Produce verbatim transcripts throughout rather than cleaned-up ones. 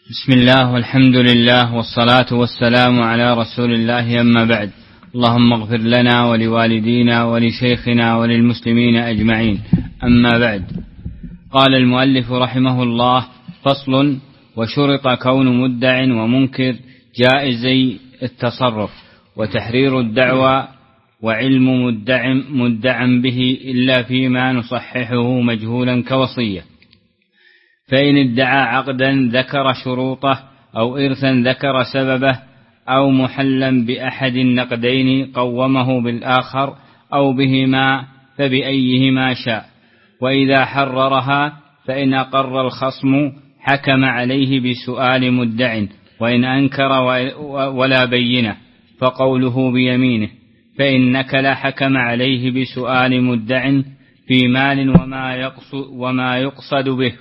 بسم الله والحمد لله والصلاة والسلام على رسول الله، أما بعد. اللهم اغفر لنا ولوالدينا ولشيخنا وللمسلمين أجمعين، أما بعد. قال المؤلف رحمه الله: فصل: وشرط كون مدع ومنكر جائزي التصرف، وتحرير الدعوى، وعلم مدع, مدع به إلا فيما نصححه مجهولا كوصية. فإن ادعى عقدا ذكر شروطه، أو إرثا ذكر سببه، أو محلا بأحد النقدين قومه بالآخر، أو بهما فبأيهما شاء. وإذا حررها فإن أقر الخصم حكم عليه بسؤال مدع، وإن أنكر ولا بينه فقوله بيمينه. فإن نكل حكم عليه بسؤال مدع في مال وما يقصد, وما يقصد به.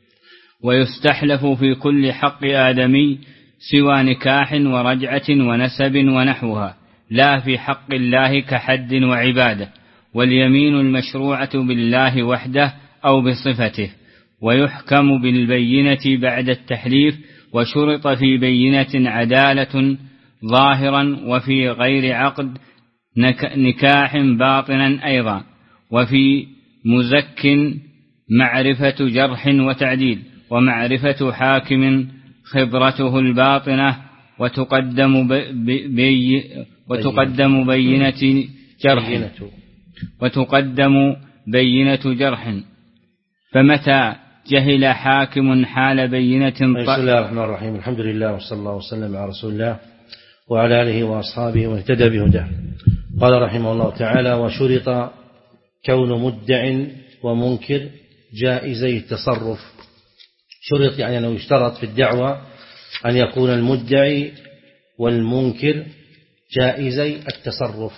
ويستحلف في كل حق آدمي سوى نكاح ورجعة ونسب ونحوها، لا في حق الله كحد وعبادة. واليمين المشروعة بالله وحده أو بصفته. ويحكم بالبينة بعد التحليف، وشرط في بينة عدالة ظاهرا، وفي غير عقد نكاح باطنا أيضا. وفي مزك معرفة جرح وتعديل، ومعرفة حاكم خبرته الباطنة، وتقدم بي وتقدم بينة جرح وتقدم بينة جرح. فمتى جهل حاكم حال بينة. بسم الله الرحمن الرحيم. الحمد لله وصلى الله وسلم على رسول الله وعلى آله وأصحابه واهتدى بهداه. قال رحمه الله تعالى: وشرط كون مدع ومنكر جائزي التصرف. شرط يعني أنه يشترط في الدعوة أن يكون المدعي والمنكر جائزي التصرف.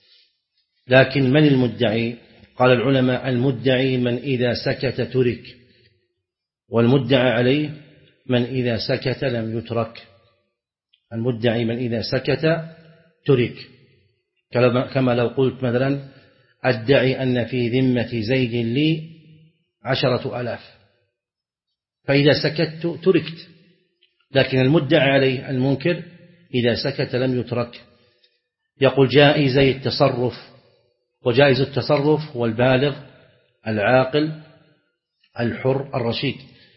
لكن من المدعي؟ قال العلماء: المدعي من إذا سكت ترك، والمدعى عليه من إذا سكت لم يترك. المدعي من إذا سكت ترك، كما لو قلت مثلا: أدعي أن في ذمة زيد لي عشرة ألاف، فإذا سكت تركت. لكن المدعى عليه المنكر إذا سكت لم يترك. يقول: جائزي التصرف. وجائز التصرف هو البالغ العاقل الحر الرشيد.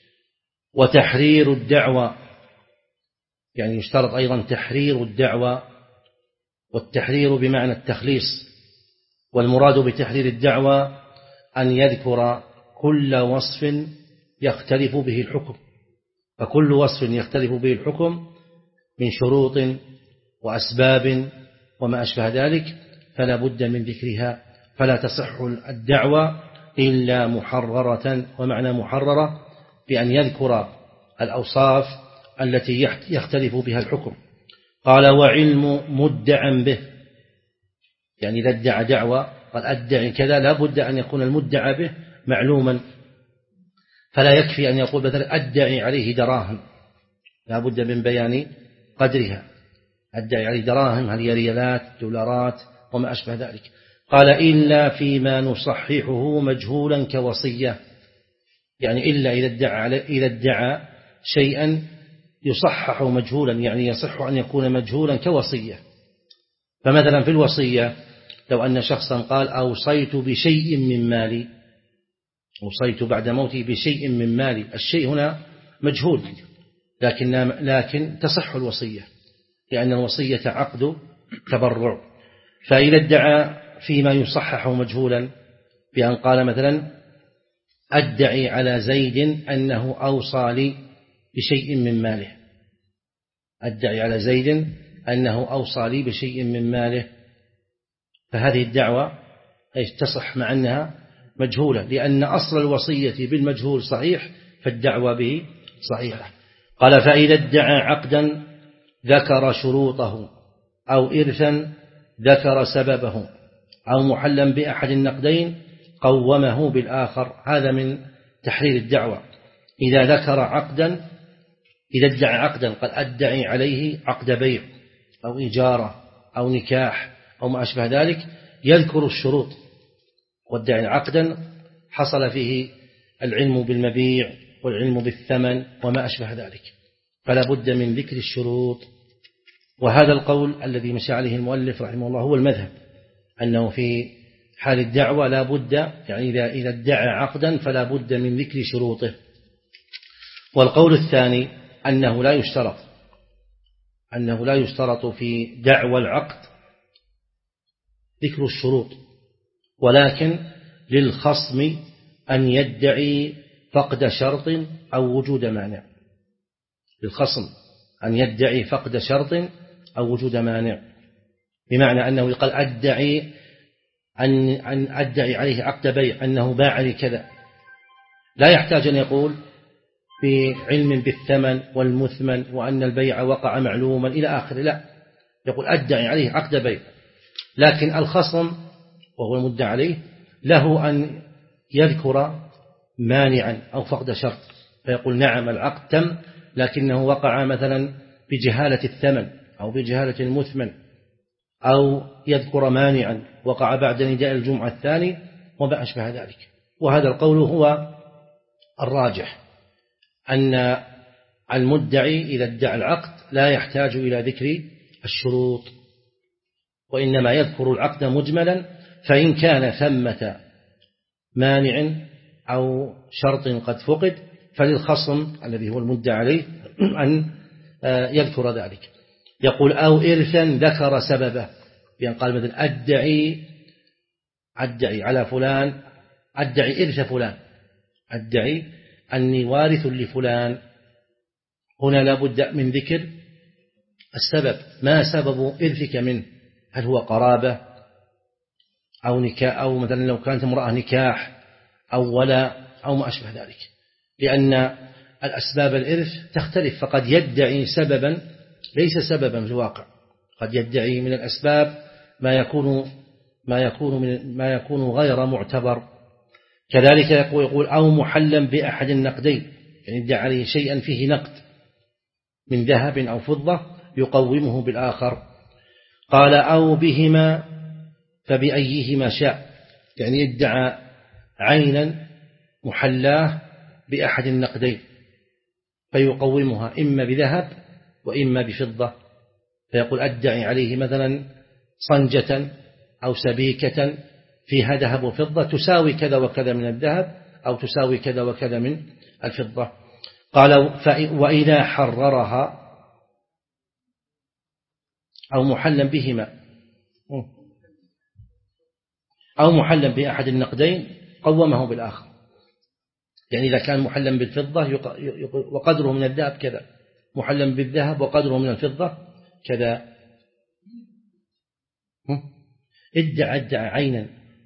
وتحرير الدعوى، يعني يشترط أيضا تحرير الدعوى، والتحرير بمعنى التخليص. والمراد بتحرير الدعوى أن يذكر كل وصف يختلف به الحكم. فكل وصف يختلف به الحكم من شروط وأسباب وما أشبه ذلك فلا بد من ذكرها، فلا تصح الدعوة إلا محررة. ومعنى محررة بأن يذكر الأوصاف التي يختلف بها الحكم. قال: وعلم مدعا به، يعني إذا ادعى دعوة قال أدعي كذا، لا بد أن يكون المدعى به معلوما. فلا يكفي أن يقول مثلا أدعي عليه دراهم، لا بد من بيان قدرها. أدعي عليه دراهم، هل هي ريالات دولارات وما أشبه ذلك. قال: إلا فيما نصححه مجهولا كوصية، يعني إلا إذا ادعى, إذا ادعى شيئا يصحح مجهولا، يعني يصح أن يكون مجهولا كوصية. فمثلا في الوصية لو أن شخصا قال: أوصيت بشيء من مالي، أوصيت بعد موتي بشيء من مالي، الشيء هنا مجهول، لكن, لكن تصح الوصية، لأن الوصية عقد تبرع. فإذا ادعى فيما يصحح مجهولا بأن قال مثلا: أدعي على زيد أنه أوصى لي بشيء من ماله، أدعي على زيد أنه أوصى لي بشيء من ماله، فهذه الدعوة تصح مع أنها مجهولة، لأن أصل الوصية بالمجهول صحيح، فالدعوة به صحيحة. قال: فإذا ادعى عقدا ذكر شروطه، أو إرثا ذكر سببه، أو محلا بأحد النقدين قومه بالآخر. هذا من تحرير الدعوة. إذا ذكر عقدا، إذا ادعى عقدا قال أدعي عليه عقد بيع أو إجارة أو نكاح أو ما أشبه ذلك، يذكر الشروط. وادعي عقدا حصل فيه العلم بالمبيع والعلم بالثمن وما أشبه ذلك. فلا بد من ذكر الشروط. وهذا القول الذي مشى عليه المؤلف رحمه الله هو المذهب، أنه في حال الدعوة لا بد، يعني إذا إذا ادعى عقدا فلا بد من ذكر شروطه. والقول الثاني أنه لا يشترط أنه لا يشترط في دعوى العقد ذكر الشروط، ولكن للخصم أن يدعي فقد شرط أو وجود مانع. للخصم أن يدعي فقد شرط أو وجود مانع، بمعنى أنه يقال أدعي أن أن أدعي عليه عقد بيع أنه باع لي كذا، لا يحتاج أن يقول بعلم بالثمن والمثمن وأن البيع وقع معلوما إلى آخره، لا، يقول أدعي عليه عقد بيع. لكن الخصم وهو المدعى عليه له أن يذكر مانعا أو فقد شرط، فيقول نعم العقد تم لكنه وقع مثلا بجهالة الثمن أو بجهالة المثمن، أو يذكر مانعا وقع بعد نداء الجمعة الثاني وما أشبه ذلك. وهذا القول هو الراجح، أن المدعي إذا ادعى العقد لا يحتاج إلى ذكر الشروط، وإنما يذكر العقد مجملا، فإن كان ثمة مانع أو شرط قد فقد فللخصم الذي هو المدعى عليه أن يذكر ذلك. يقول أو إرثا ذكر سببه، بأن قال مثلا أدعي أدعي على فلان، أدعي إرث فلان، أدعي أني وارث لفلان. هنا لابد من ذكر السبب، ما سبب إرثك منه؟ هل هو قرابة أو نكاح، أو مثلا لو كانت امرأة نكاح أو ولا أو ما أشبه ذلك، لأن الأسباب الإرث تختلف، فقد يدعي سببا ليس سببا في الواقع، قد يدعي من الأسباب ما يكون ما يكون من ما يكون غير معتبر. كذلك يقول, يقول أو محلا بأحد النقدين، يعني يدعي عليه شيئا فيه نقد من ذهب أو فضة يقومه بالآخر. قال أو بهما فبأيهما شاء، يعني يدعى عينا محلاه بأحد النقدين فيقومها إما بذهب وإما بفضة، فيقول أدعي عليه مثلا صنجة أو سبيكة فيها ذهب وفضة تساوي كذا وكذا من الذهب أو تساوي كذا وكذا من الفضة. قال وإذا حررها أو محلا بهما أو محلا بأحد النقدين قومه بالآخر، يعني إذا كان محلا بالفضة وقدره من الذهب كذا، محلا بالذهب وقدره من الفضة كذا. ادعى ادعى عينا،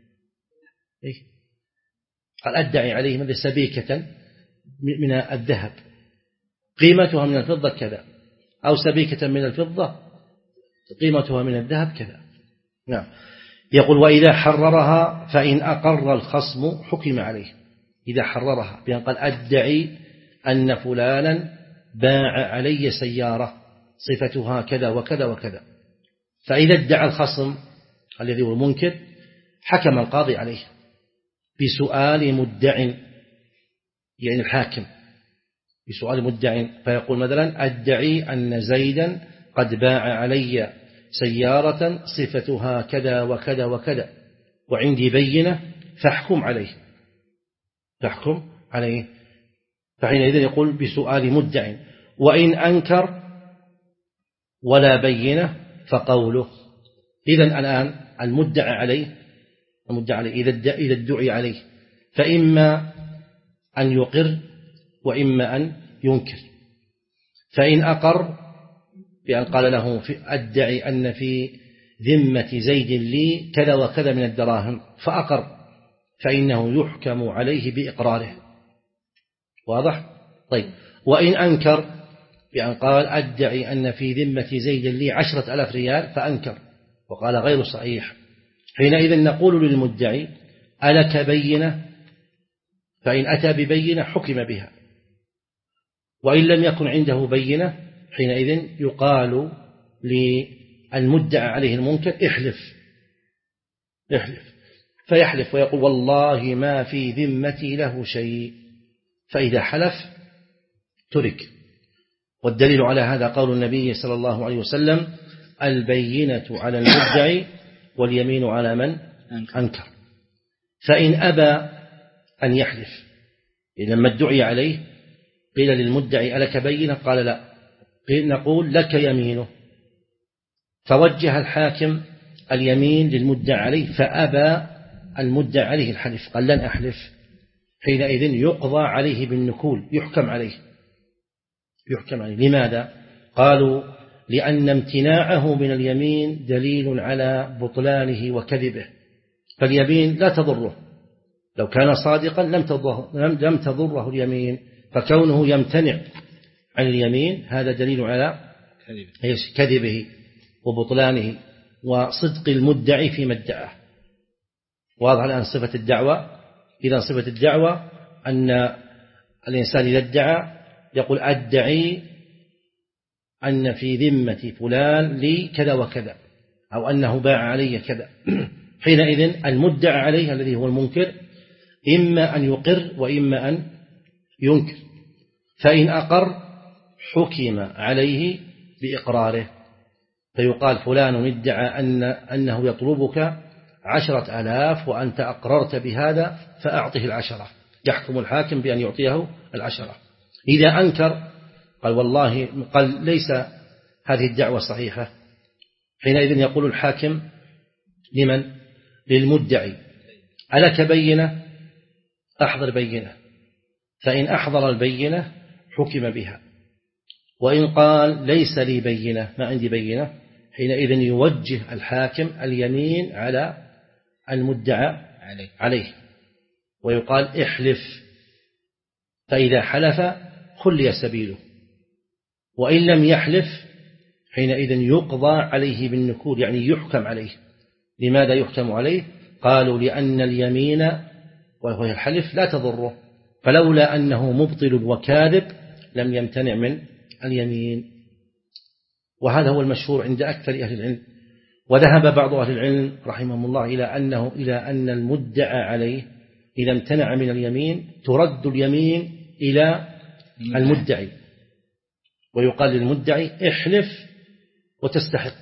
قال أدعي عليه مثل سبيكة من الذهب قيمتها من الفضة كذا، أو سبيكة من الفضة قيمتها من الذهب كذا. نعم. يقول وإذا حررها فإن أقر الخصم حكم عليه. إذا حررها بأن قال أدعي أن فلانا باع علي سيارة صفتها كذا وكذا وكذا، فإذا ادعى الخصم الذي هو المنكر حكم القاضي عليه بسؤال مدع، يعني الحاكم بسؤال مدع، فيقول مثلا أدعي أن زيدا قد باع علي سيارة صفتها كذا وكذا وكذا وعندي بينة فاحكم عليه فاحكم عليه فحينئذ يقول بسؤال مدع. وإن أنكر ولا بينة فقوله. إذن الآن المدعى عليه المدعى عليه إذا ادعي عليه فإما أن يقر وإما أن ينكر. فإن أقر بأن قال له أدعي أن في ذمة زيد لي كذا وكذا من الدراهم فأقر، فإنه يحكم عليه بإقراره. واضح؟ طيب. وإن أنكر بأن قال أدعي أن في ذمة زيد لي عشرة ألاف ريال فأنكر وقال غير صحيح، حينئذ نقول للمدعي ألك بينة؟ فإن أتى ببينة حكم بها، وإن لم يكن عنده بينة حينئذ يقال للمدعى عليه المنكر احلف احلف فيحلف ويقول والله ما في ذمتي له شيء، فإذا حلف ترك. والدليل على هذا قول النبي صلى الله عليه وسلم: البينة على المدعي واليمين على من أنكر. فإن أبى أن يحلف، لما ادعي عليه قيل للمدعي: ألك بينة؟ قال: لا. قيل نقول: لك يمينه. فوجه الحاكم اليمين للمدعي عليه، فأبى المدعي عليه الحلف، قال: لن أحلف. حينئذ يقضى عليه بالنكول، يحكم عليه يحكم عليه لماذا؟ قالوا: لأن امتناعه من اليمين دليل على بطلانه وكذبه، فاليمين لا تضره، لو كان صادقا لم تضره, لم تضره اليمين، فكونه يمتنع عن اليمين هذا دليل على كذبه وبطلانه وصدق المدعي فيما ادعاه. واضح الآن صفة الدعوة. إذا صفة الدعوة أن الإنسان إذا ادعى يقول: أدعي أن في ذمة فلان لي كذا وكذا، أو أنه باع علي كذا. حينئذ المدعى عليه الذي هو المنكر إما أن يقر وإما أن ينكر، فإن أقر حكم عليه بإقراره، فيقال: فلان ادعى أن أنه يطلبك عشرة آلاف وأنت أقررت بهذا فأعطه العشرة، يحكم الحاكم بأن يعطيه العشرة. إذا أنكر قال: والله قال ليس هذه الدعوة صحيحة، حينئذ يقول الحاكم لمن؟ للمدعي: ألك بينة؟ أحضر بينة. فإن أحضر البينة حكم بها، وإن قال: ليس لي بينة، ما عندي بينة، حينئذ يوجه الحاكم اليمين على المدعى عليه ويقال: احلف. فإذا حلف خلي سبيله، وإن لم يحلف حينئذ يقضى عليه بالنكول، يعني يحكم عليه. لماذا يحكم عليه؟ قالوا: لأن اليمين وهو الحلف لا تضره، فلولا أنه مبطل وكاذب لم يمتنع من اليمين. وهذا هو المشهور عند أكثر أهل العلم. وذهب بعض أهل العلم رحمهم الله إلى أنه إلى أن المدعى عليه إذا امتنع من اليمين ترد اليمين إلى المدعي، ويقال للمدعي: احلف وتستحق.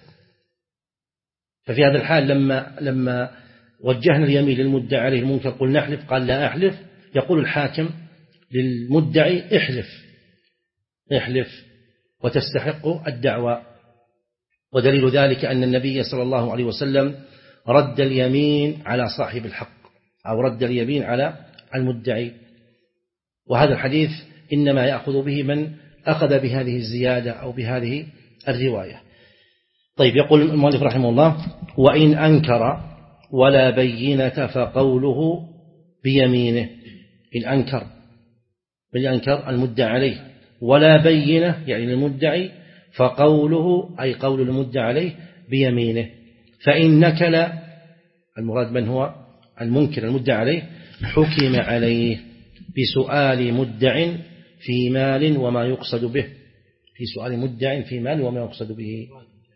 ففي هذا الحال لما لما وجهنا اليمين للمدعي عليه المنكر قلنا احلف، قال: لا أحلف، يقول الحاكم للمدعي: احلف احلف وتستحق الدعوة. ودليل ذلك أن النبي صلى الله عليه وسلم رد اليمين على صاحب الحق، أو رد اليمين على المدعي. وهذا الحديث إنما يأخذ به من أخذ بهذه الزيادة أو بهذه الرواية. طيب، يقول المؤلف رحمه الله: وإن أنكر ولا بينة فقوله بيمينه. إن أنكر من أنكر المدعى عليه ولا بينة يعني المدعي، فقوله أي قول المدعى عليه بيمينه. فإن نكل، المراد من هو المنكر المدعى عليه، حكم عليه بسؤال مدع في مال وما يقصد به، في سؤال مدع في مال وما يقصد به.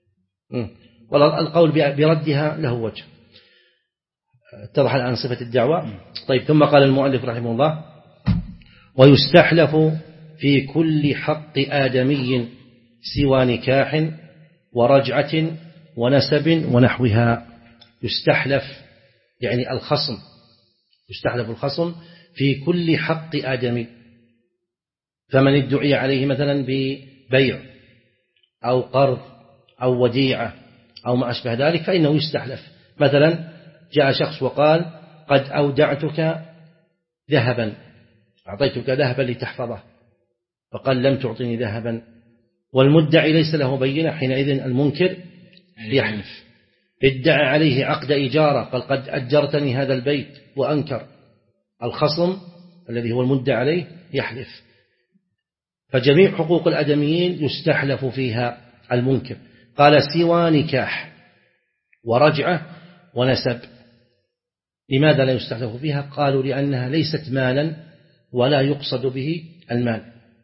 والقول بردها له وجه. اتضح الآن صفة الدعوة. طيب، ثم قال المؤلف رحمه الله: ويستحلف في كل حق آدمي سوى نكاح ورجعة ونسب ونحوها. يستحلف يعني الخصم، يستحلف الخصم في كل حق آدمي. فمن ادعي عليه مثلا ببيع أو قرض أو وديعة أو ما أشبه ذلك فإنه يستحلف. مثلا جاء شخص وقال: قد أودعتك ذهبا، أعطيتك ذهبا لتحفظه، فقال: لم تعطني ذهبا، والمدعي ليس له بينة، حينئذ المنكر يحلف. ادعى عليه عقد إجارة، قال: قد أجرتني هذا البيت، وأنكر، الخصم الذي هو المدعى عليه يحلف. فجميع حقوق الآدميين يستحلف فيها المنكر. قال: سوى نكاح ورجعة ونسب. لماذا لا يستحلف فيها؟ قالوا: لأنها ليست مالا ولا يقصد به المال.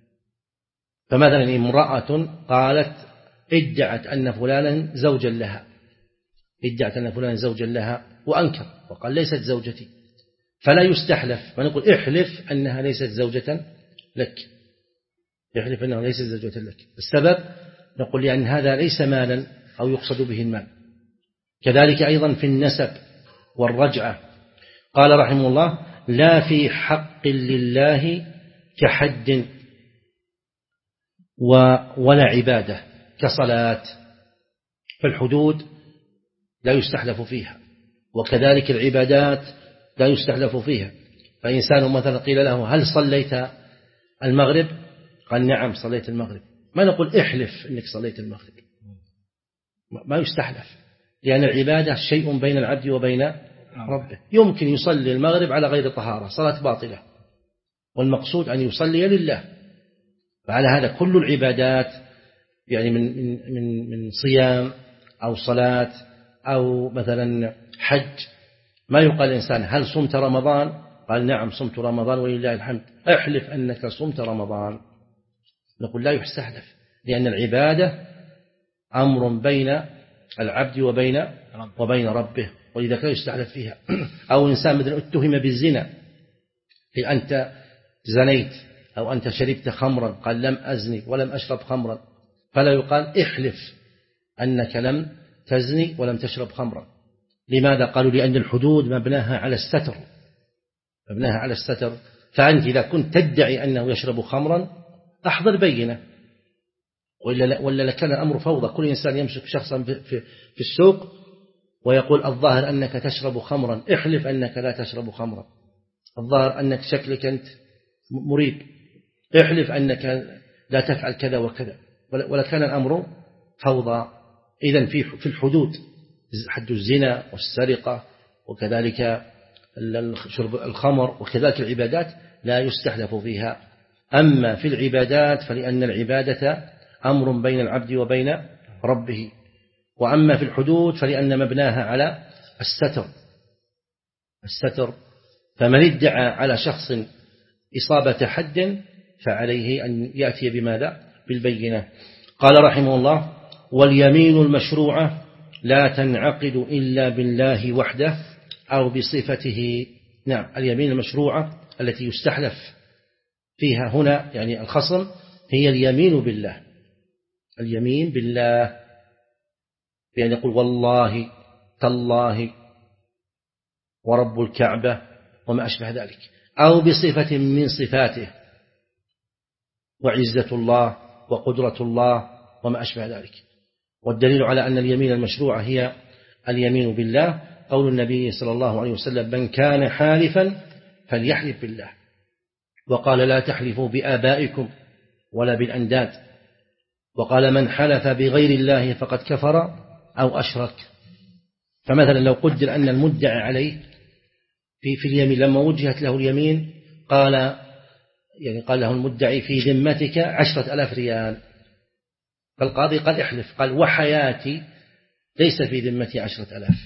فمثلا امرأة قالت ادعت أن فلانا زوجا لها، ادعت أن فلانا زوجا لها وأنكر وقال: ليست زوجتي، فلا يستحلف، فنقول: احلف أنها ليست زوجة لك. يحلف أنه ليس زوجة لك. السبب نقول لأن هذا ليس مالا أو يقصد به المال. كذلك أيضا في النسب والرجعة، قال رحمه الله: لا في حق لله كحد ولا عبادة كصلاة. فالحدود لا يستحلف فيها، وكذلك العبادات لا يستحلف فيها. فإنسان مثلا قيل له: هل صليت المغرب؟ قال: نعم صليت المغرب. ما نقول احلف أنك صليت المغرب، ما يستحلف، لأن العبادة شيء بين العبد وبين ربه. يمكن يصلي المغرب على غير طهارة، صلاة باطلة، والمقصود أن يصلي لله. فعلى هذا كل العبادات يعني من من من صيام أو صلاة أو مثلا حج، ما يقال الإنسان: هل صمت رمضان؟ قال: نعم صمت رمضان ولله الحمد. احلف أنك صمت رمضان. نقول لا يستحلف، لأن العبادة أمر بين العبد وبين وبين ربه، ولذلك لا يستحلف فيها. أو إنسان مثلا اتهم بالزنا، أنت زنيت أو أنت شربت خمرا، قال: لم أزني ولم أشرب خمرا، فلا يقال احلف أنك لم تزني ولم تشرب خمرا. لماذا؟ قالوا: لأن الحدود مبناها على الستر، مبناها على الستر. فأنت إذا كنت تدعي أنه يشرب خمرا أحضر بينة، ولا ولا لكان الأمر فوضى. كل إنسان يمسك شخصا في, في, في السوق ويقول: الظاهر أنك تشرب خمرا، احلف أنك لا تشرب خمرا. الظاهر أنك شكلك أنت مريب، احلف أنك لا تفعل كذا وكذا، ولا كان الأمر فوضى. إذن في في الحدود حد الزنا والسرقة، وكذلك شرب الخمر، وكذلك العبادات لا يستحلف فيها. أما في العبادات فلأن العبادة أمر بين العبد وبين ربه، وأما في الحدود فلأن مبناها على الستر الستر فمن ادعى على شخص إصابة حد فعليه أن يأتي بماذا؟ بالبينة. قال رحمه الله: واليمين المشروعة لا تنعقد إلا بالله وحده أو بصفته. نعم، اليمين المشروعة التي يستحلف فيها هنا يعني الخصم هي اليمين بالله. اليمين بالله بأن يقول: والله تالله ورب الكعبة وما أشبه ذلك، أو بصفة من صفاته، وعزة الله وقدرة الله وما أشبه ذلك. والدليل على أن اليمين المشروعة هي اليمين بالله قول النبي صلى الله عليه وسلم: من كان حالفا فليحلف بالله. وقال: لا تحلفوا بآبائكم ولا بالأنداد. وقال: من حلف بغير الله فقد كفر أو أشرك. فمثلا لو قدر أن المدعي عليه في في اليمين لما وجهت له اليمين قال يعني قال له المدعي: في ذمتك عشرة ألاف ريال. فالقاضي قال: احلف. قال: وحياتي ليس في ذمتي عشرة ألاف،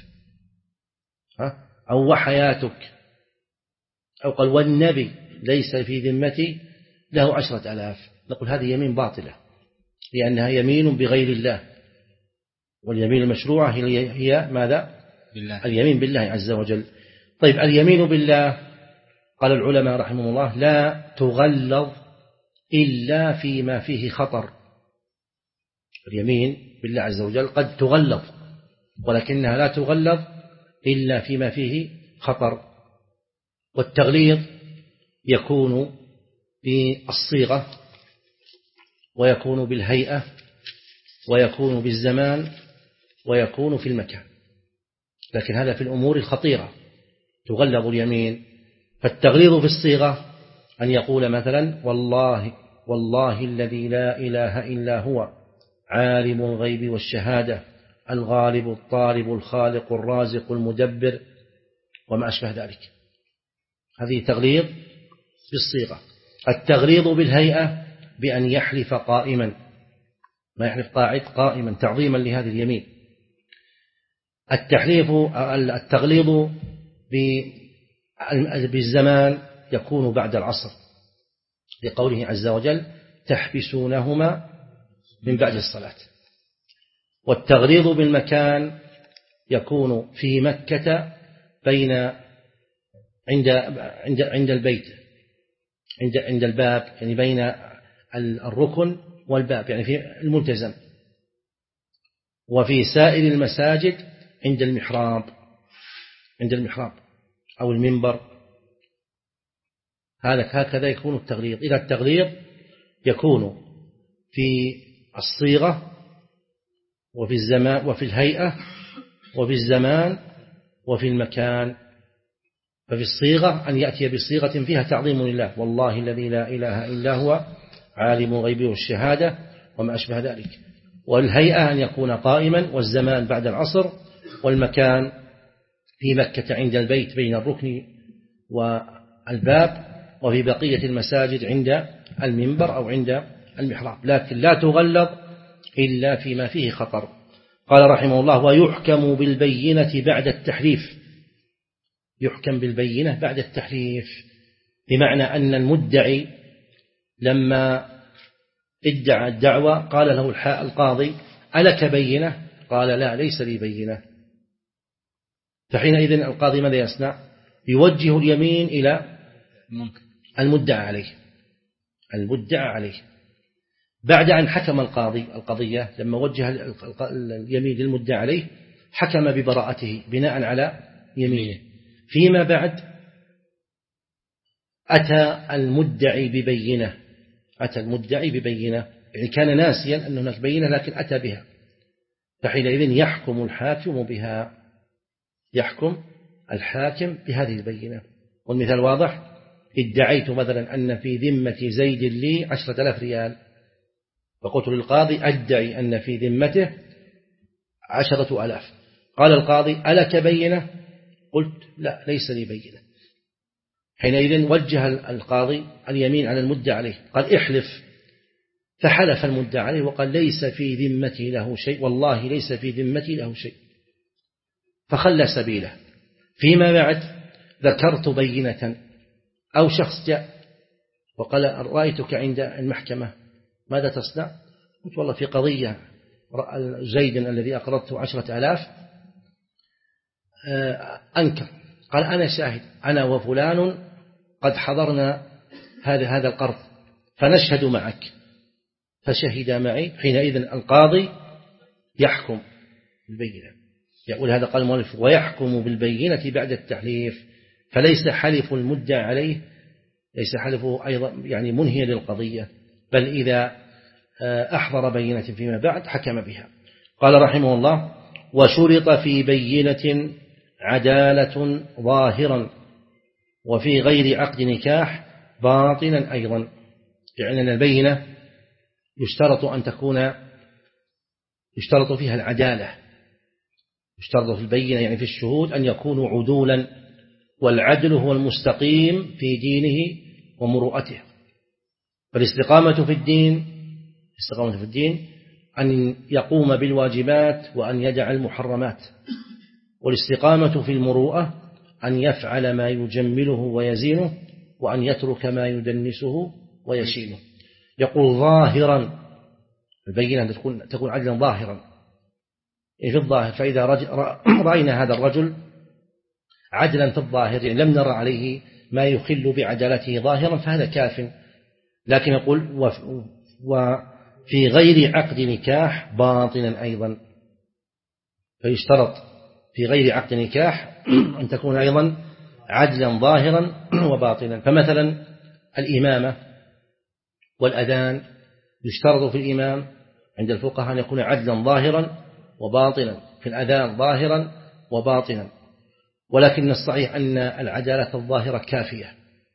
أو وحياتك، أو قال: والنبي ليس في ذمتي له عشرة ألاف. نقول هذه يمين باطلة، لأنها يمين بغير الله. واليمين المشروعة هي, هي ماذا؟ بالله. اليمين بالله عز وجل. طيب، اليمين بالله قال العلماء رحمه الله: لا تغلظ إلا فيما فيه خطر. اليمين بالله عز وجل قد تغلظ، ولكنها لا تغلظ إلا فيما فيه خطر. والتغليظ يكون بالصيغة، ويكون بالهيئة، ويكون بالزمان، ويكون في المكان. لكن هذا في الأمور الخطيرة تغلظ اليمين. فالتغليظ في الصيغة أن يقول مثلا: والله والله الذي لا إله إلا هو عالم الغيب والشهادة الغالب الطالب الخالق الرازق المدبر وما أشبه ذلك. هذه تغليظ بالصيغة. التغليظ بالهيئة بأن يحلف قائما، ما يحلف قاعد، قائما تعظيما لهذه اليمين. التحليف التغليظ بالزمان يكون بعد العصر، لقوله عز وجل: تحبسونهما من بعد الصلاة. والتغليظ بالمكان يكون في مكة بين عند عند عند البيت، عند عند الباب، يعني بين الركن والباب يعني في الملتزم، وفي سائر المساجد عند المحراب عند المحراب أو المنبر. هذا هكذا يكون التغليظ. إذا التغليظ يكون في الصيغة وفي الزمان وفي الهيئة وفي الزمان وفي المكان. ففي الصيغة أن يأتي بصيغة فيها تعظيم لله، والله الذي لا إله إلا هو عالم الغيب والشهادة وما أشبه ذلك. والهيئة أن يكون قائما، والزمان بعد العصر، والمكان في مكة عند البيت بين الركن والباب، وفي بقية المساجد عند المنبر أو عند المحراب، لكن لا تغلظ إلا فيما فيه خطر. قال رحمه الله: ويحكم بالبينة بعد التحريف. يحكم بالبينة بعد التحريف بمعنى أن المدعي لما ادعى الدعوة قال له القاضي: ألك بينة؟ قال: لا، ليس لي بينة. فحينئذ القاضي ماذا يصنع؟ يوجه اليمين إلى المدعى عليه المدعى عليه بعد أن حكم القاضي القضية، لما وجه اليمين للمدعى عليه حكم ببراءته بناء على يمينه. فيما بعد أتى المدعي ببينة أتى المدعي ببينة يعني كان ناسيا أن هناك بينة لكن أتى بها، فحينئذ يحكم الحاكم بها يحكم الحاكم بهذه البينة. والمثال واضح: ادعيت مثلا أن في ذمة زيد لي عشرة آلاف ريال، فقلت للقاضي: أدعي أن في ذمته عشرة آلاف. قال القاضي: ألك بينة؟ قلت: لا، ليس لي بينة. حينئذ وجه القاضي اليمين على المدعى عليه، قال: احلف. فحلف المدعى عليه وقال: ليس في ذمتي له شيء، والله ليس في ذمتي له شيء، فخلى سبيله. فيما بعد ذكرت بينة، أو شخص جاء وقال: رأيتك عند المحكمة، ماذا تصنع؟ قلت: والله في قضية زيد الذي أقرضته عشرة آلاف أنكر. قال: أنا شاهد، أنا وفلان قد حضرنا هذا هذا القرض فنشهد معك. فشهد معي. حينئذ القاضي يحكم بالبينة. يقول هذا قال المؤلف: ويحكم بالبينة بعد التحليف. فليس حلف المدعى عليه ليس حلفه أيضا يعني منهي للقضية، بل إذا أحضر بينة فيما بعد حكم بها. قال رحمه الله: وشرط في بينة عدالة ظاهرا، وفي غير عقد نكاح باطنا أيضا. يعني أن البينة يشترط أن تكون يشترط فيها العدالة، يشترط في البينة يعني في الشهود أن يكونوا عدولا، والعدل هو المستقيم في دينه ومروءته. فالاستقامة في الدين الاستقامة في الدين أن يقوم بالواجبات وأن يدع المحرمات، والاستقامة في المروءة أن يفعل ما يجمله ويزينه، وأن يترك ما يدنسه ويشينه. يقول ظاهرا، البينة تكون تكون عدلا ظاهرا في الظاهر. فإذا رأينا هذا الرجل عدلا في الظاهر يعني لم نرى عليه ما يخل بعدالته ظاهرا فهذا كاف. لكن يقول وفي غير عقد نكاح باطنا أيضا، فيشترط في غير عقد نكاح أن تكون أيضا عدلا ظاهرا وباطنا. فمثلا الإمامة والأذان يشترط في الإمام عند الفقهاء أن يكون عدلا ظاهرا وباطنا، في الأذان ظاهرا وباطنا. ولكن الصحيح أن العدالة الظاهرة كافية،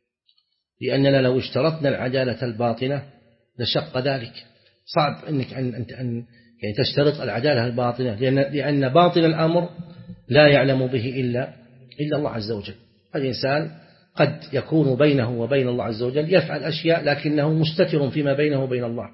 لأننا لو اشترطنا العدالة الباطنة لشق ذلك. صعب أنك أن, أن, أن يعني تشترط العدالة الباطنة، لأن, لأن باطن الأمر لا يعلم به إلا, إلا الله عز وجل. الإنسان قد يكون بينه وبين الله عز وجل يفعل أشياء لكنه مستتر فيما بينه وبين الله،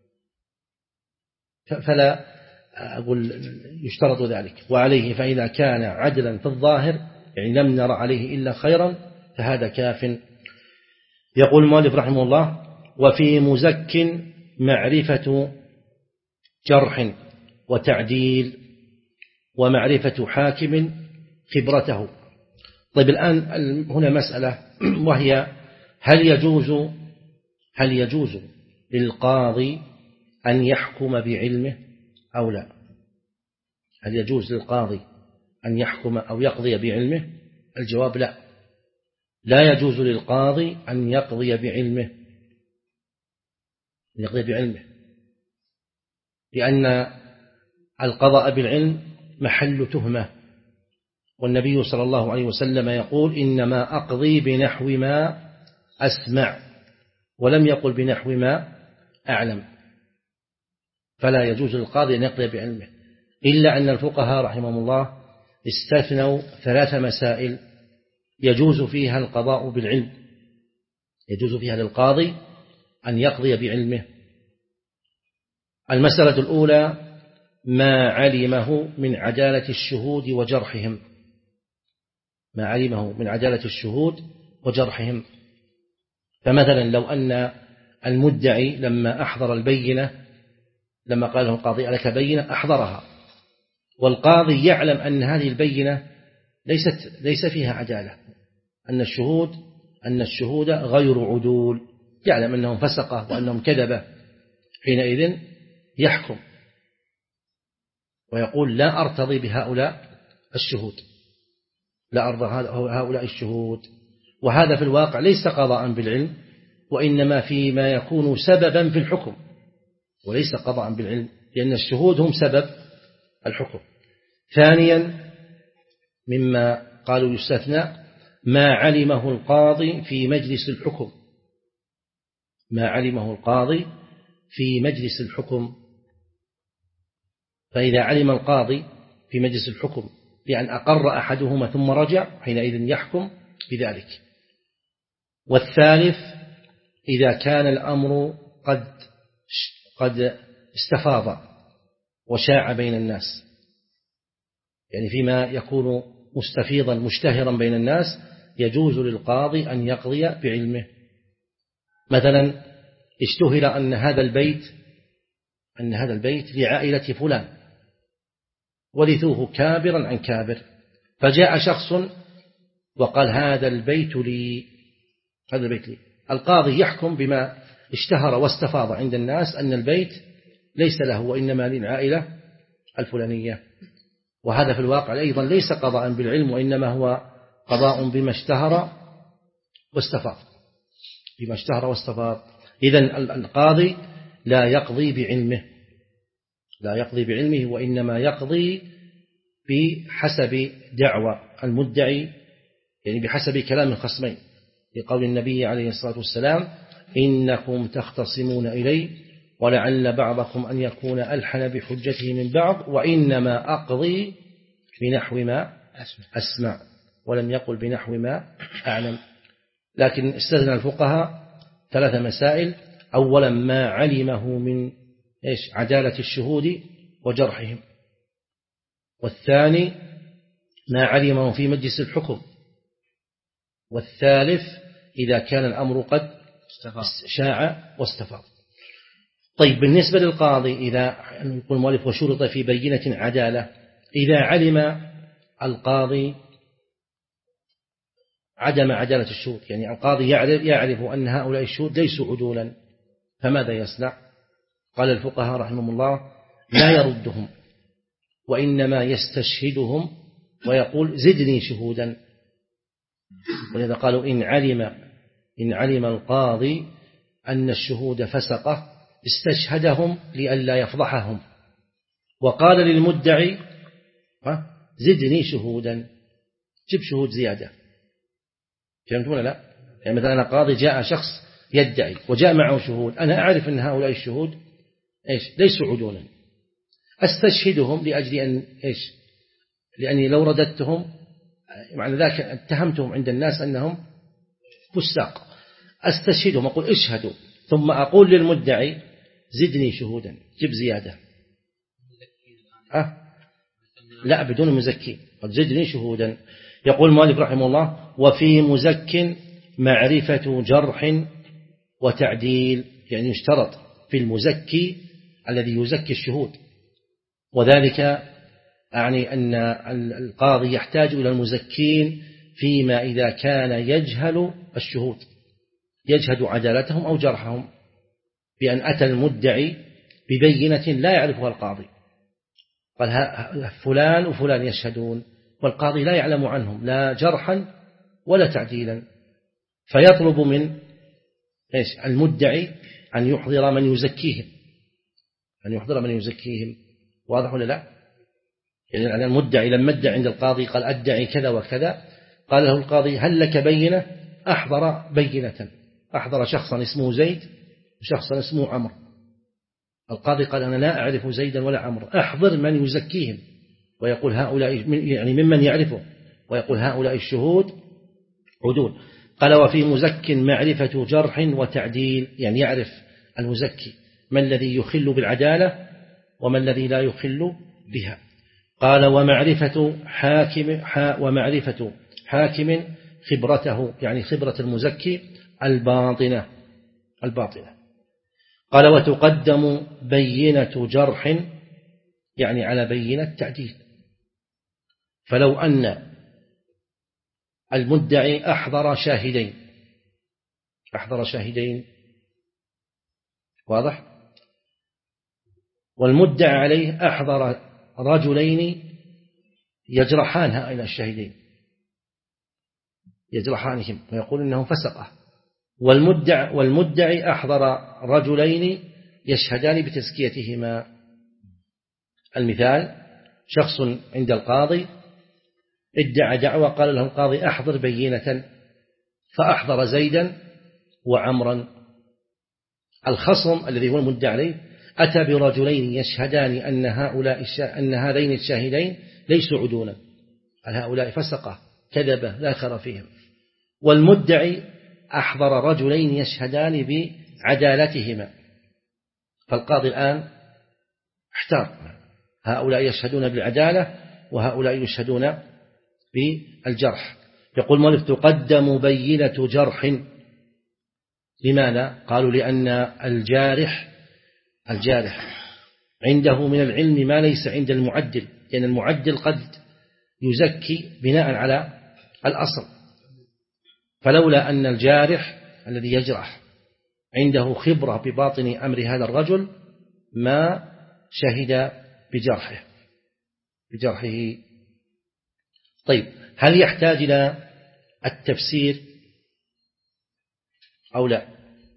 فلا أقول يشترط ذلك. وعليه فإذا كان عدلا في الظاهر يعني لم نرى عليه إلا خيرا فهذا كاف. يقول المؤلف رحمه الله: وفي مزك معرفة جرح وتعديل، ومعرفة حاكم خبرته. طيب الآن هنا مسألة، وهي هل يجوز هل يجوز للقاضي أن يحكم بعلمه أو لا؟ هل يجوز للقاضي أن يحكم أو يقضي بعلمه؟ الجواب لا، لا يجوز للقاضي أن يقضي بعلمه يقضي بعلمه لأن القضاء بالعلم محل تهمة، والنبي صلى الله عليه وسلم يقول إنما أقضي بنحو ما أسمع، ولم يقل بنحو ما أعلم، فلا يجوز للقاضي أن يقضي بعلمه، إلا أن الفقهاء رحمهم الله استثنوا ثلاث مسائل يجوز فيها القضاء بالعلم، يجوز فيها للقاضي أن يقضي بعلمه. المسألة الأولى ما علمه من عدالة الشهود وجرحهم، ما علمه من عدالة الشهود وجرحهم. فمثلا لو أن المدعي لما أحضر البينة، لما قال له القاضي لك بينة، أحضرها، والقاضي يعلم أن هذه البينة ليست ليس فيها عدالة، أن الشهود أن الشهود غير عدول، يعلم أنهم فسقة وأنهم كذبة، حينئذ يحكم ويقول لا أرتضي بهؤلاء الشهود، لا أرضى هؤلاء الشهود. وهذا في الواقع ليس قضاء بالعلم، وإنما فيما يكون سببا في الحكم، وليس قضاء بالعلم، لأن الشهود هم سبب الحكم. ثانيا مما قالوا يستثنى ما علمه القاضي في مجلس الحكم، ما علمه القاضي في مجلس الحكم، فإذا علم القاضي في مجلس الحكم بأن أقر أحدهما ثم رجع، حينئذ يحكم بذلك. والثالث إذا كان الأمر قد قد استفاض وشاع بين الناس، يعني فيما يكون مستفيضا مشتهرا بين الناس، يجوز للقاضي أن يقضي بعلمه. مثلا اشتهر أن هذا البيت أن هذا البيت لعائلة فلان ورثوه كابرا عن كابر، فجاء شخص وقال هذا البيت لي، هذا البيت لي. القاضي يحكم بما اشتهر واستفاض عند الناس أن البيت ليس له وإنما للعائلة الفلانية، وهذا في الواقع أيضا ليس قضاء بالعلم، وإنما هو قضاء بما اشتهر واستفاض، بما اشتهر واستفاض. إذن القاضي لا يقضي بعلمه، لا يقضي بعلمه، وإنما يقضي بحسب دعوى المدعي، يعني بحسب كلام الخصمين، لقول النبي عليه الصلاة والسلام إنكم تختصمون إلي ولعل بعضكم أن يكون ألحن بحجته من بعض، وإنما أقضي بنحو ما أسمع، ولم يقل بنحو ما أعلم. لكن استثنى الفقهاء ثلاث مسائل: أولا ما علمه من إيش عدالة الشهود وجرحهم، والثاني ما علمه في مجلس الحكم، والثالث إذا كان الأمر قد شاع واستفاض. طيب بالنسبة للقاضي، إذا يقول المؤلف وشرط في بينة عدالة، إذا علم القاضي عدم عدالة الشهود، يعني القاضي يعرف, يعرف أن هؤلاء الشهود ليسوا عدولا، فماذا يصنع؟ قال الفقهاء رحمهم الله لا يردهم، وإنما يستشهدهم ويقول زدني شهودا. ولذا قالوا إن علم إن علم القاضي أن الشهود فسقة استشهدهم لئلا يفضحهم، وقال للمدعي زدني شهودا، جب شهود زيادة. فهمتم ولا لا؟ يعني مثلا قاضي جاء شخص يدعي وجاء معه شهود، أنا أعرف أن هؤلاء الشهود إيش ليسوا عدولا، أستشهدهم لأجل أن إيش لأني لو رددتهم معنى ذلك اتهمتهم عند الناس أنهم فساق، أستشهدهم أقول اشهدوا، ثم أقول للمدعي زدني شهودا، جب زيادة. أه؟ لا بدون مزكي، قد زدني شهودا. يقول المؤلف رحمه الله وفي مزك معرفة جرح وتعديل، يعني يشترط في المزكي الذي يزكي الشهود، وذلك يعني أن القاضي يحتاج إلى المزكين فيما إذا كان يجهل الشهود، يجهد عدالتهم أو جرحهم. بأن أتى المدعي ببينة لا يعرفها القاضي، قال فلان وفلان يشهدون والقاضي لا يعلم عنهم لا جرحا ولا تعديلا، فيطلب من إيش المدعي أن يحضر من يزكيهم، أن يحضر من يزكيهم. واضح ولا لا؟ يعني المدعي لما ادعى عند القاضي قال أدعي كذا وكذا، قال له القاضي هل لك بينة؟ أحضر بينة، أحضر شخصا اسمه زيد وشخصا اسمه عمرو. القاضي قال أنا لا أعرف زيدا ولا عمرو، أحضر من يزكيهم، ويقول هؤلاء يعني ممن يعرفه، ويقول هؤلاء الشهود عدول. قال وفي مزك معرفة جرح وتعديل، يعني يعرف المزكي ما الذي يخل بالعدالة وما الذي لا يخل بها. قال ومعرفة حاكم ومعرفة حاكم خبرته، يعني خبرة المزكي الباطنة الباطنة. قال وتقدم بينة جرح، يعني على بينة تعديل. فلو أن المدعي أحضر شاهدين أحضر شاهدين واضح، والمدعي عليه أحضر رجلين يجرحان هؤلاء الشاهدين يجرحانهم ويقول إنهم فسقة، والمدعي, والمدعي أحضر رجلين يشهدان بتزكيتهما. المثال شخص عند القاضي ادعى دعوة، قال له القاضي أحضر بينة، فأحضر زيدا وعمرا. الخصم الذي هو المدعى عليه أتى برجلين يشهدان أن هؤلاء أن هذين الشاهدين ليسوا عدونا، هؤلاء فسقة كذبة لا خير فيهم. والمدعي أحضر رجلين يشهدان بعدالتهما، فالقاضي الآن احتار، هؤلاء يشهدون بالعدالة وهؤلاء يشهدون بالجرح. يقول مؤلف تقدم بينة جرح. لماذا؟ قالوا لأن الجارح الجارح عنده من العلم ما ليس عند المعدل، لأن المعدل قد يزكي بناء على الأصل، فلولا أن الجارح الذي يجرح عنده خبرة بباطن أمر هذا الرجل ما شهد بجرحه بجرحه. طيب هل يحتاج إلى التفسير أو لا؟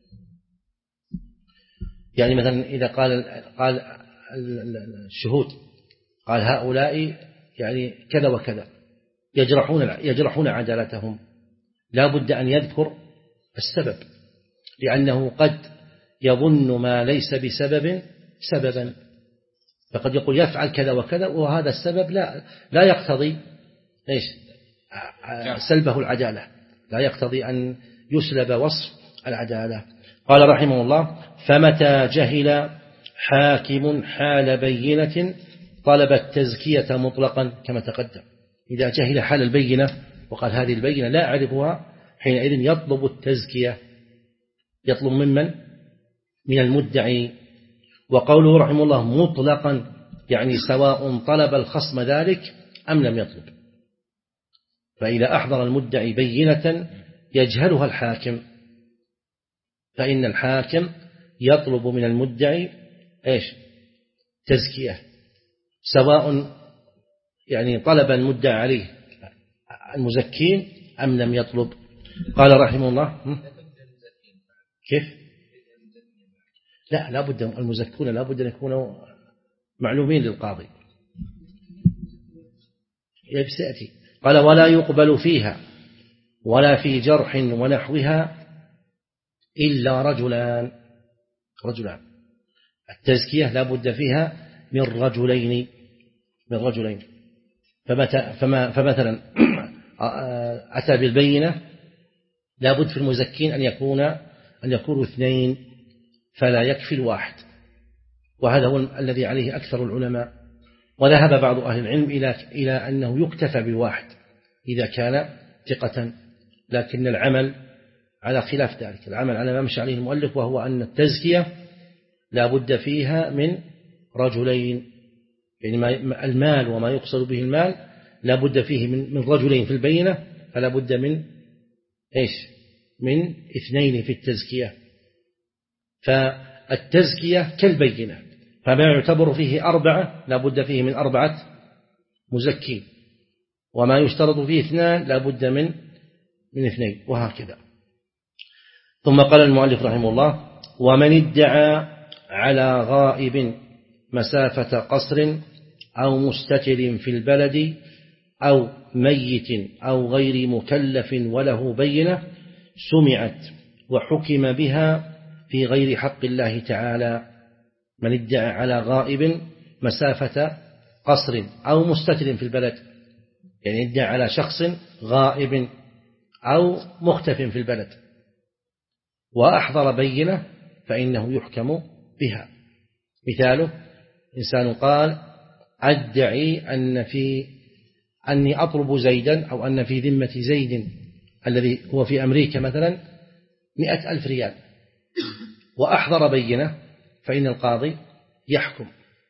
يعني مثلا إذا قال قال الشهود قال هؤلاء يعني كذا وكذا يجرحون يجرحون عدالتهم، لا بد أن يذكر السبب، لأنه قد يظن ما ليس بسبب سببا، فقد يقول يفعل كذا وكذا وهذا السبب لا لا يقتضي إيش سلبه العدالة، لا يقتضي أن يسلب وصف العدالة. قال رحمه الله فمتى جهل حاكم حال بينة طلب التزكية مطلقا كما تقدم. إذا جهل حال البينة وقال هذه البينة لا أعرفها، حينئذ يطلب التزكية، يطلب ممن من المدعي. وقوله رحمه الله مطلقا يعني سواء طلب الخصم ذلك أم لم يطلب. فإذا أحضر المدعي بينة يجهلها الحاكم فإن الحاكم يطلب من المدعي إيش تزكية، سواء يعني طلب المدعي عليه المزكين أم لم يطلب. قال رحمه الله كيف؟ لا لا بد المزكون لا بد أن يكونوا معلومين للقاضي. سيأتي. قال ولا يقبل فيها ولا في جرح ونحوها إلا رجلان رجلان التزكية لا بد فيها من رجلين من رجلين فمتى فما فمثلا أتى بالبينة لا بد في المزكين أن يكون أن يكونوا اثنين فلا يكفي الواحد، وهذا هو الذي عليه أكثر العلماء. وذهب بعض أهل العلم إلى إلى أنه يكتفى بالواحد إذا كان ثقة، لكن العمل على خلاف ذلك، العمل على ما مشى عليه المؤلف، وهو أن التزكية لا بد فيها من رجلين، يعني المال وما يقصد به المال لا بد فيه من من رجلين في البينة، فلا بد من إيش من اثنين في التزكية. التزكية كالبينة، فما يعتبر فيه أربعة لا بد فيه من أربعة مزكين، وما يشترط فيه اثنان لا بد من من اثنين، وهكذا. ثم قال المؤلف رحمه الله: ومن ادعى على غائب مسافة قصر أو مستتر في البلد أو ميت أو غير مكلف وله بينة سمعت وحكم بها في غير حق الله تعالى. من ادعى على غائب مسافة قصر أو مستتر في البلد، يعني ادعى على شخص غائب أو مختف في البلد وأحضر بينة فإنه يحكم بها. مثاله: إنسان قال: أدعي أن في أني أطلب زيدا، أو أن في ذمة زيد الذي هو في أمريكا مثلا مئة ألف ريال، وأحضر بينة، فإن القاضي يحكم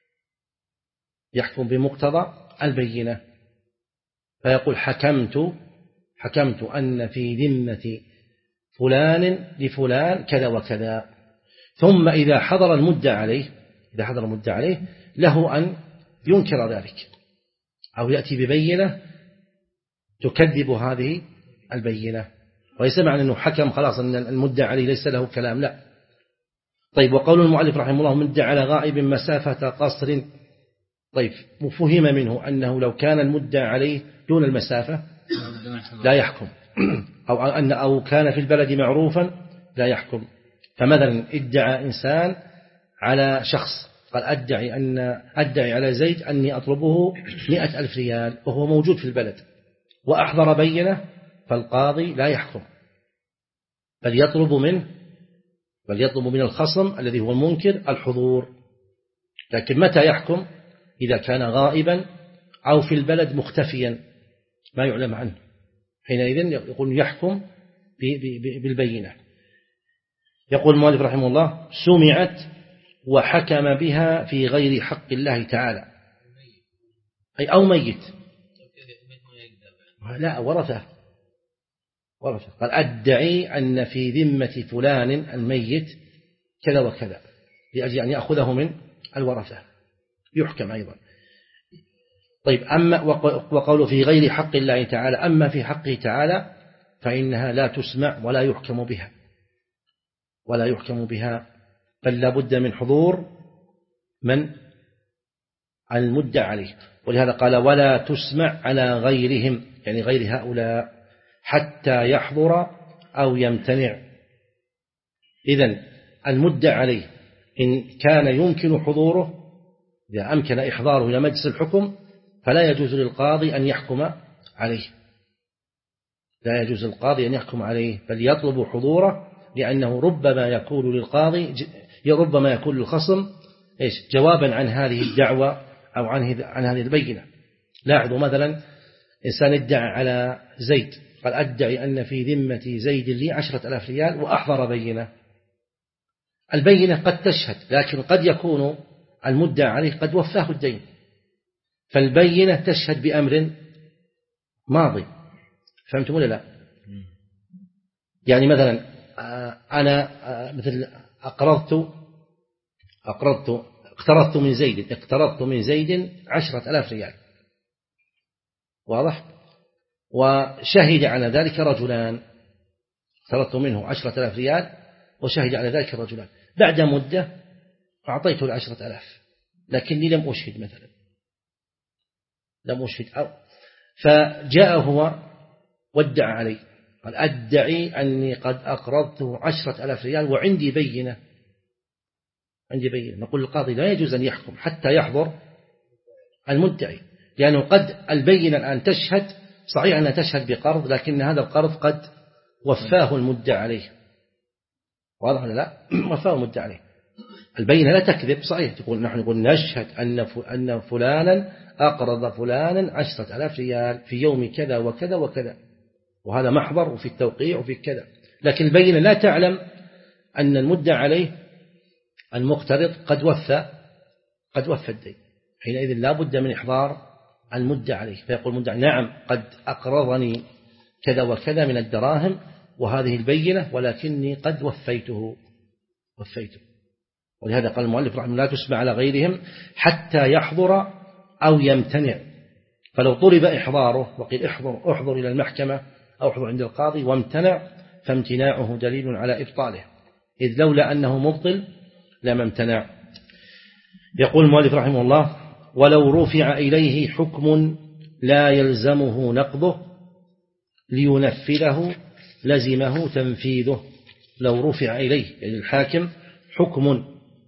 يحكم بمقتضى البينة، فيقول: حكمت حكمت أن في ذمة فلان لفلان كذا وكذا. ثم إذا حضر المدعى عليه إذا حضر المدعى عليه له أن ينكر ذلك أو يأتي ببينة تكذب هذه البينة، وليس معنى أنه حكم خلاص أن المدعى عليه ليس له كلام، لا. طيب، وقول المؤلف رحمه الله: من ادعى على غائب مسافة قصر، طيب، فهم منه أنه لو كان المدعى عليه دون المسافة لا يحكم، أو أن أو كان في البلد معروفا لا يحكم. فمثلا ادعى إنسان على شخص، قال: أدعي أن أدعي على زيد أني أطلبه مئة ألف ريال وهو موجود في البلد، وأحضر بينة، فالقاضي لا يحكم، بل يطلب منه بل يطلب من الخصم الذي هو المنكر الحضور. لكن متى يحكم؟ إذا كان غائبا أو في البلد مختفيا ما يعلم عنه، حينئذ يقول يحكم بالبينة. يقول المؤلف رحمه الله: سمعت وحكم بها في غير حق الله تعالى، أي أو ميت، لا ورثه ورثه قال: أدعي أن في ذمة فلان الميت كذا وكذا، لأجل أن يأخذه من الورثة، يحكم أيضا. طيب، أما وقوله في غير حق الله تعالى، أما في حقه تعالى فإنها لا تسمع ولا يحكم بها ولا يحكم بها بل لا بد من حضور من المدعى عليه. ولهذا قال: ولا تسمع على غيرهم، يعني غير هؤلاء، حتى يحضر أو يمتنع. إذن المدعى عليه إن كان يمكن حضوره، إذا أمكن إحضاره إلى مجلس الحكم، فلا يجوز للقاضي أن يحكم عليه لا يجوز للقاضي أن يحكم عليه، بل يطلب حضوره، لأنه ربما يكون للقاضي ربما يكون للخصم إيش جوابا عن هذه الدعوة أو عن عن هذه البينة. لاحظوا مثلا إنسان ادعى على زيد، قال: أدعي أن في ذمة زيد لي عشرة ألاف ريال، وأحضر بينة. البينة قد تشهد، لكن قد يكون المدعى عليه قد وفاه الدين، فالبينة تشهد بأمر ماضي. فهمتم ولا لا؟ يعني مثلا أنا مثل أقرضت أقرضت اقترضت من زيد اقترضت من زيد عشرة ألاف ريال، واضح؟ وشهد على ذلك رجلان، اقترضت منه عشرة ألاف ريال وشهد على ذلك رجلان. بعد مدة أعطيته العشرة ألاف، لكني لم أشهد مثلا لم أشهد أو فجاء هو وادعى علي، قال: أدعي أني قد أقرضته عشرة ألاف ريال وعندي بينة عندي بينة نقول القاضي لا يجوز أن يحكم حتى يحضر المدعي، لأنه قد البينة الآن تشهد، صحيح أنها تشهد بقرض، لكن هذا القرض قد وفاه المدعى عليه، واضح ولا لا؟ وفاه المدعى عليه. البينة لا تكذب، صحيح تقول نحن نقول نشهد أن أن فلانا أقرض فلانا عشرة ألاف ريال في يوم كذا وكذا وكذا، وهذا محضر وفي التوقيع وفي كذا، لكن البينة لا تعلم أن المدعى عليه المقترض قد وفى قد وفى الدين، حينئذ لا بد من إحضار المدعى عليه، فيقول المدعى: نعم قد أقرضني كذا وكذا من الدراهم وهذه البينة، ولكني قد وفيته وفيته ولهذا قال المؤلف رحمه الله لا تسمع على غيرهم حتى يحضر أو يمتنع. فلو طلب إحضاره وقيل احضر احضر إلى المحكمة أو احضر عند القاضي وامتنع فامتناعه دليل على إبطاله، إذ لولا أنه مبطل لما امتنع. يقول المؤلف رحمه الله ولو رفع إليه حكم لا يلزمه نقضه لينفذه لزمه تنفيذه. لو رفع إليه يعني الحاكم حكم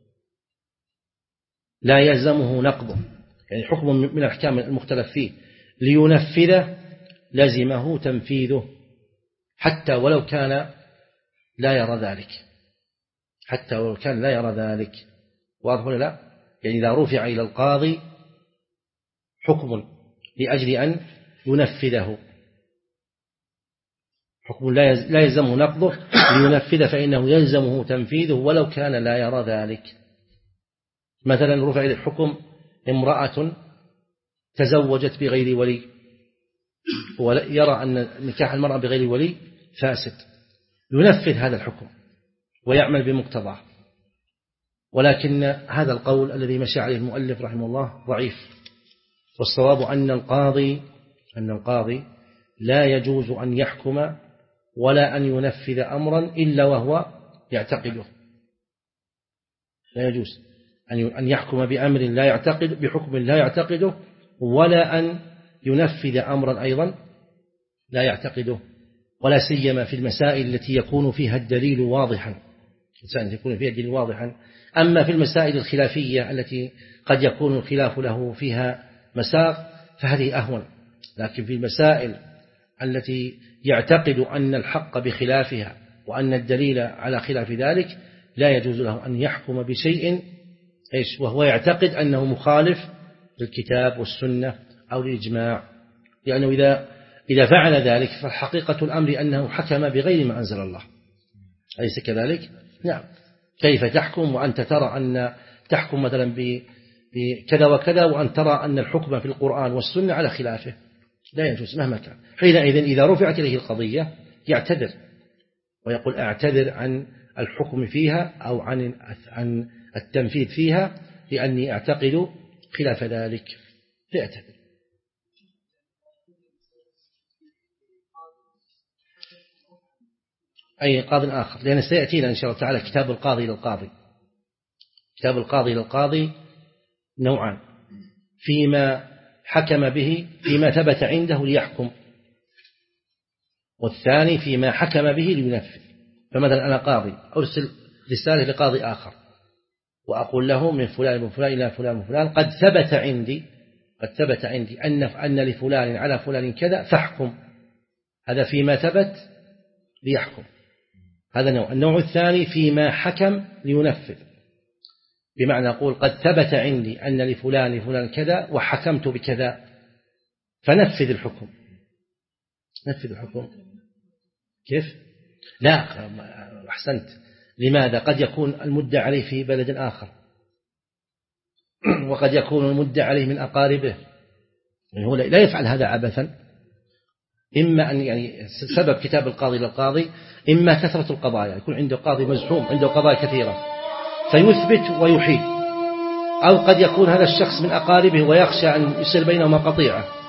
لا يلزمه نقضه، يعني حكم من الأحكام المختلف فيه، لينفذه لزمه تنفيذه حتى ولو كان لا يرى ذلك، حتى ولو كان لا يرى ذلك. واضح ولا لا؟ يعني إذا رفع إلى القاضي حكم لأجل أن ينفذه، حكم لا يلزمه نقضه لينفذ فإنه يلزمه تنفيذه ولو كان لا يرى ذلك. مثلا رفع إلى الحكم امرأة تزوجت بغير ولي، ويرى أن نكاح المرأة بغير ولي فاسد، ينفذ هذا الحكم ويعمل بمقتضاه. ولكن هذا القول الذي مشى عليه المؤلف رحمه الله ضعيف، والصواب أن القاضي أن القاضي لا يجوز أن يحكم ولا أن ينفذ أمرا إلا وهو يعتقده. لا يجوز أن يحكم بأمر لا يعتقد بحكم لا يعتقده، ولا أن ينفذ أمرا أيضا لا يعتقده، ولا سيما في المسائل التي يكون فيها الدليل واضحا، التي يكون فيها الدليل واضحا. أما في المسائل الخلافية التي قد يكون الخلاف له فيها مساق فهذه أهون، لكن في المسائل التي يعتقد أن الحق بخلافها وأن الدليل على خلاف ذلك لا يجوز له أن يحكم بشيء إيش وهو يعتقد أنه مخالف للكتاب والسنة أو الإجماع، لأنه إذا إذا فعل ذلك فحقيقة الأمر أنه حكم بغير ما أنزل الله، أليس كذلك؟ نعم. كيف تحكم وأنت ترى أن تحكم مثلا بكذا وكذا وأن ترى أن الحكم في القرآن والسنة على خلافه؟ لا يجوز مهما كان. حينئذ إذا رفعت إليه القضية يعتذر ويقول أعتذر عن الحكم فيها أو عن عن التنفيذ فيها لأني أعتقد خلاف ذلك، يعتذر. أي قاض آخر، لأن سيأتينا إن شاء الله تعالى كتاب القاضي للقاضي. كتاب القاضي للقاضي نوعان، فيما حكم به فيما ثبت عنده ليحكم، والثاني فيما حكم به لينفذ. فمثلا أنا قاضي أرسل رسالة لقاضي آخر وأقول له من فلان من فلان إلى فلان من فلان قد ثبت عندي قد ثبت عندي أن أن لفلان على فلان كذا فاحكم. هذا فيما ثبت ليحكم، هذا نوع. النوع الثاني فيما حكم لينفذ، بمعنى أقول قد ثبت عندي أن لفلان لفلان كذا وحكمت بكذا فنفذ الحكم. نفذ الحكم كيف؟ لا أحسنت. لماذا؟ قد يكون المدعى عليه في بلد آخر وقد يكون المدعى عليه من أقاربه، يعني هو لا يفعل هذا عبثا. إما أن يعني سبب كتاب القاضي للقاضي إما كثرة القضايا، يكون عنده قاضي مزحوم عنده قضايا كثيرة فيثبت ويحيل، أو قد يكون هذا الشخص من أقاربه ويخشى أن يصير بينهما قطيعة